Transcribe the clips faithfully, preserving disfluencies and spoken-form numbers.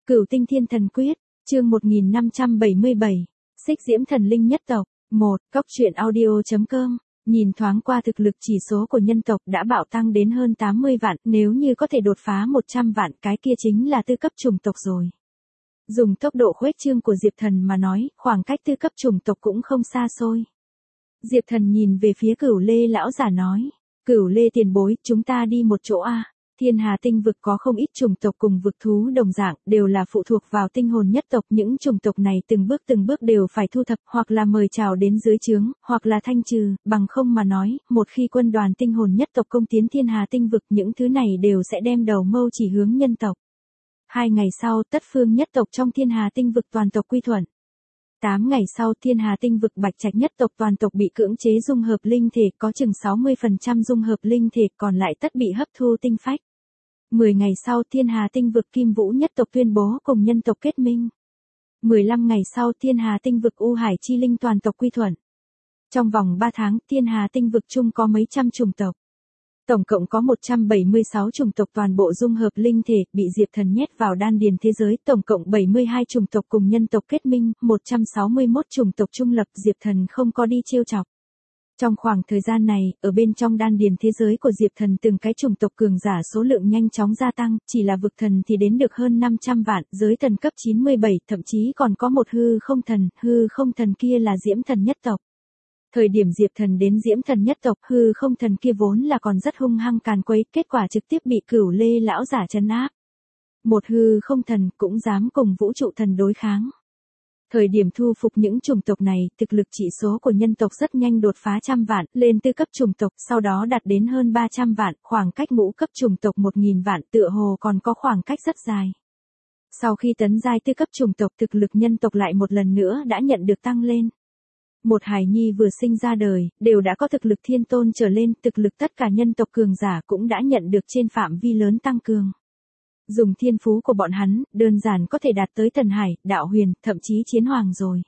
Cửu Tinh Thiên Thần Quyết, chương một nghìn năm trăm bảy mươi bảy, Xích Diễm Thần Linh nhất tộc. một. Cóc truyện audio.com. Nhìn thoáng qua thực lực chỉ số của nhân tộc đã bạo tăng đến hơn tám mươi vạn, nếu như có thể đột phá một trăm vạn cái kia chính là tư cấp chủng tộc rồi. Dùng tốc độ khuếch trương của Diệp Thần mà nói, khoảng cách tư cấp chủng tộc cũng không xa xôi. Diệp Thần nhìn về phía Cửu Lê lão giả nói, Cửu Lê tiền bối, chúng ta đi một chỗ a. Thiên Hà tinh vực có không ít chủng tộc cùng vực thú đồng dạng, đều là phụ thuộc vào tinh hồn nhất tộc, những chủng tộc này từng bước từng bước đều phải thu thập, hoặc là mời chào đến dưới trướng, hoặc là thanh trừ, bằng không mà nói, một khi quân đoàn tinh hồn nhất tộc công tiến Thiên Hà tinh vực, những thứ này đều sẽ đem đầu mâu chỉ hướng nhân tộc. Hai ngày sau, tất phương nhất tộc trong Thiên Hà tinh vực toàn tộc quy thuận. Tám ngày sau, Thiên Hà tinh vực Bạch Trạch nhất tộc toàn tộc bị cưỡng chế dung hợp linh thể, có chừng sáu mươi phần trăm dung hợp linh thể, còn lại tất bị hấp thu tinh phách. Mười ngày sau, Thiên Hà tinh vực Kim Vũ nhất tộc tuyên bố cùng nhân tộc kết minh. Mười lăm ngày sau, Thiên Hà tinh vực U Hải chi linh toàn tộc quy thuận. Trong vòng ba tháng, Thiên Hà tinh vực chung có mấy trăm chủng tộc. Tổng cộng có một trăm bảy mươi sáu chủng tộc toàn bộ dung hợp linh thể, bị Diệp Thần nhét vào đan điền thế giới, tổng cộng bảy mươi hai chủng tộc cùng nhân tộc kết minh, một trăm sáu mươi mốt chủng tộc trung lập, Diệp Thần không có đi trêu chọc. Trong khoảng thời gian này, ở bên trong đan điền thế giới của Diệp Thần từng cái chủng tộc cường giả số lượng nhanh chóng gia tăng, chỉ là vực thần thì đến được hơn năm trăm vạn, giới thần cấp chín mươi bảy, thậm chí còn có một hư không thần, hư không thần kia là Diễm Thần nhất tộc. Thời điểm Diệp Thần đến Diễm Thần nhất tộc, hư không thần kia vốn là còn rất hung hăng càn quấy, kết quả trực tiếp bị Cửu Lê lão giả trấn áp. Một hư không thần cũng dám cùng vũ trụ thần đối kháng. Thời điểm thu phục những chủng tộc này, thực lực chỉ số của nhân tộc rất nhanh đột phá trăm vạn, lên tư cấp chủng tộc, sau đó đạt đến hơn ba trăm vạn, khoảng cách ngũ cấp chủng tộc một nghìn vạn, tựa hồ còn có khoảng cách rất dài. Sau khi tấn giai tư cấp chủng tộc, thực lực nhân tộc lại một lần nữa đã nhận được tăng lên. Một hài nhi vừa sinh ra đời, đều đã có thực lực thiên tôn trở lên, thực lực tất cả nhân tộc cường giả cũng đã nhận được trên phạm vi lớn tăng cường. Dùng thiên phú của bọn hắn, đơn giản có thể đạt tới thần hải, đạo huyền, thậm chí chiến hoàng rồi.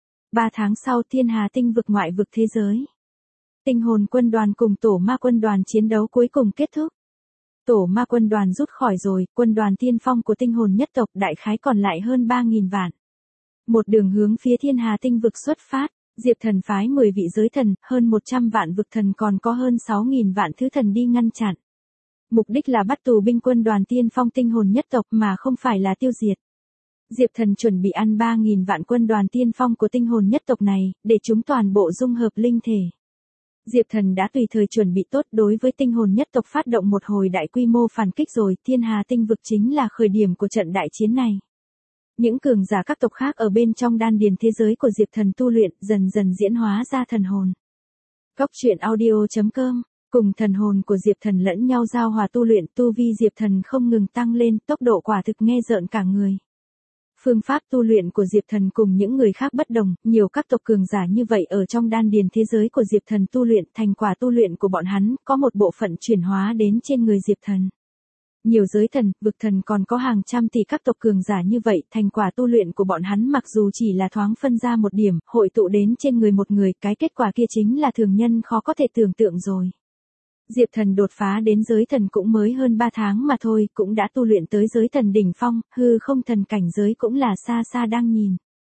Ba tháng sau, Thiên Hà tinh vực ngoại vực thế giới. Tinh hồn quân đoàn cùng tổ ma quân đoàn chiến đấu cuối cùng kết thúc. Tổ ma quân đoàn rút khỏi rồi, quân đoàn tiên phong của tinh hồn nhất tộc đại khái còn lại hơn ba nghìn vạn. Một đường hướng phía Thiên Hà tinh vực xuất phát, Diệp Thần phái mười vị giới thần, hơn một trăm vạn vực thần, còn có hơn sáu nghìn vạn thứ thần đi ngăn chặn. Mục đích là bắt tù binh quân đoàn tiên phong tinh hồn nhất tộc mà không phải là tiêu diệt. Diệp Thần chuẩn bị ăn ba nghìn vạn quân đoàn tiên phong của tinh hồn nhất tộc này, để chúng toàn bộ dung hợp linh thể. Diệp Thần đã tùy thời chuẩn bị tốt đối với tinh hồn nhất tộc phát động một hồi đại quy mô phản kích rồi, Thiên Hà tinh vực chính là khởi điểm của trận đại chiến này. Những cường giả các tộc khác ở bên trong đan điền thế giới của Diệp Thần tu luyện, dần dần diễn hóa ra thần hồn. Cóc truyện audio.com. Cùng thần hồn của Diệp Thần lẫn nhau giao hòa tu luyện, tu vi Diệp Thần không ngừng tăng lên, tốc độ quả thực nghe rợn cả người. Phương pháp tu luyện của Diệp Thần cùng những người khác bất đồng, nhiều các tộc cường giả như vậy ở trong đan điền thế giới của Diệp Thần tu luyện, thành quả tu luyện của bọn hắn, có một bộ phận chuyển hóa đến trên người Diệp Thần. Nhiều giới thần, vực thần còn có hàng trăm tỷ các tộc cường giả như vậy, thành quả tu luyện của bọn hắn mặc dù chỉ là thoáng phân ra một điểm, hội tụ đến trên người một người, cái kết quả kia chính là thường nhân khó có thể tưởng tượng rồi. Diệp Thần đột phá đến giới thần cũng mới hơn ba tháng mà thôi, cũng đã tu luyện tới giới thần đỉnh phong, hư không thần cảnh giới cũng là xa xa đang nhìn.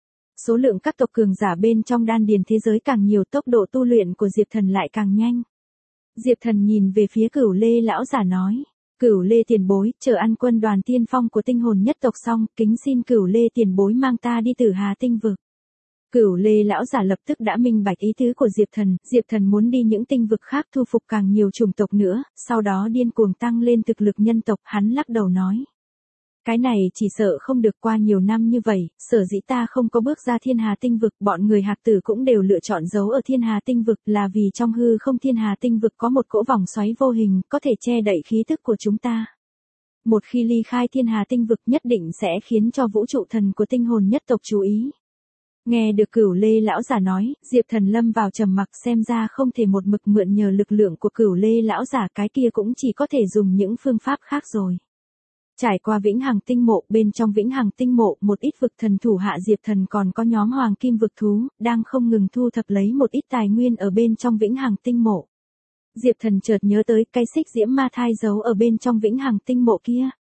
Số lượng các tộc cường giả bên trong đan điền thế giới càng nhiều, tốc độ tu luyện của Diệp Thần lại càng nhanh. Diệp Thần nhìn về phía Cửu Lê lão giả nói, Cửu Lê tiền bối, chờ ăn quân đoàn tiên phong của tinh hồn nhất tộc xong, kính xin Cửu Lê tiền bối mang ta đi Tử Hà tinh vực. Cửu Lê lão giả lập tức đã minh bạch ý tứ của Diệp Thần, Diệp Thần muốn đi những tinh vực khác thu phục càng nhiều chủng tộc nữa, sau đó điên cuồng tăng lên thực lực nhân tộc, hắn lắc đầu nói. Cái này chỉ sợ không được, qua nhiều năm như vậy, sở dĩ ta không có bước ra Thiên Hà tinh vực, bọn người Hạc Tử cũng đều lựa chọn giấu ở Thiên Hà tinh vực, là vì trong hư không Thiên Hà tinh vực có một cỗ vòng xoáy vô hình, có thể che đậy khí thức của chúng ta. Một khi ly khai Thiên Hà tinh vực nhất định sẽ khiến cho vũ trụ thần của tinh hồn nhất tộc chú ý. Nghe được Cửu Lê lão giả nói, Diệp Thần lâm vào trầm mặc, xem ra không thể một mực mượn nhờ lực lượng của Cửu Lê lão giả, cái kia cũng chỉ có thể dùng những phương pháp khác rồi. Trải qua Vĩnh Hằng tinh mộ, bên trong Vĩnh Hằng tinh mộ, một ít vực thần thủ hạ Diệp Thần còn có nhóm Hoàng Kim vực thú, đang không ngừng thu thập lấy một ít tài nguyên ở bên trong Vĩnh Hằng tinh mộ. Diệp Thần chợt nhớ tới cái xích diễm ma thai giấu ở bên trong Vĩnh Hằng tinh mộ kia.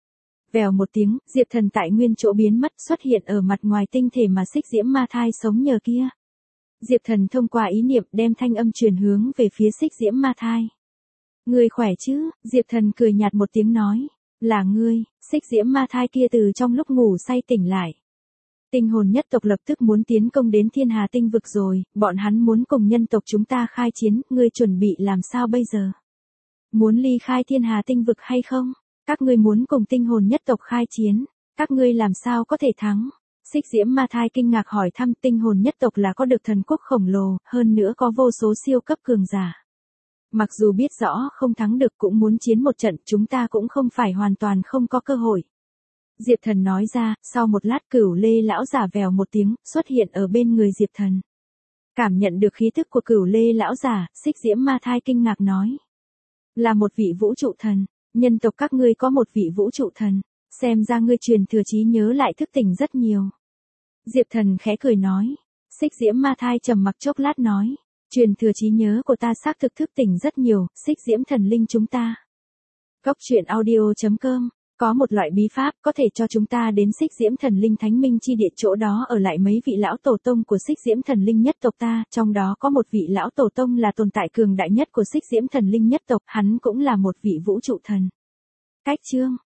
Vèo một tiếng, Diệp Thần tại nguyên chỗ biến mất, xuất hiện ở mặt ngoài tinh thể mà xích diễm ma thai sống nhờ kia. Diệp Thần thông qua ý niệm đem thanh âm truyền hướng về phía xích diễm ma thai. Ngươi khỏe chứ? Diệp Thần cười nhạt một tiếng nói. Là ngươi. Xích diễm ma thai kia từ trong lúc ngủ say tỉnh lại. Tinh hồn nhất tộc lập tức muốn tiến công đến thiên hà tinh vực rồi, bọn hắn muốn cùng nhân tộc chúng ta khai chiến, ngươi chuẩn bị làm sao bây giờ? Muốn ly khai thiên hà tinh vực hay không? Các ngươi muốn cùng tinh hồn nhất tộc khai chiến, các ngươi làm sao có thể thắng? Xích diễm ma thai kinh ngạc hỏi thăm. Tinh hồn nhất tộc là có được thần quốc khổng lồ, hơn nữa có vô số siêu cấp cường giả. Mặc dù biết rõ không thắng được cũng muốn chiến một trận, chúng ta cũng không phải hoàn toàn không có cơ hội. Diệp Thần nói ra. Sau một lát Cửu Lê lão giả vèo một tiếng, xuất hiện ở bên người Diệp Thần. Cảm nhận được khí tức của Cửu Lê lão giả, xích diễm ma thai kinh ngạc nói. Là một vị vũ trụ thần, nhân tộc các ngươi có một vị vũ trụ thần, xem ra ngươi truyền thừa trí nhớ lại thức tỉnh rất nhiều. Diệp Thần khẽ cười nói. Xích diễm ma thai trầm mặc chốc lát nói. Truyền thừa trí nhớ của ta xác thực thức tỉnh rất nhiều, xích diễm thần linh chúng ta. Cốc truyện audio chấm com. Có một loại bí pháp có thể cho chúng ta đến xích diễm thần linh thánh minh chi địa, chỗ đó ở lại mấy vị lão tổ tông của xích diễm thần linh nhất tộc ta, trong đó có một vị lão tổ tông là tồn tại cường đại nhất của xích diễm thần linh nhất tộc, hắn cũng là một vị vũ trụ thần. Cách chương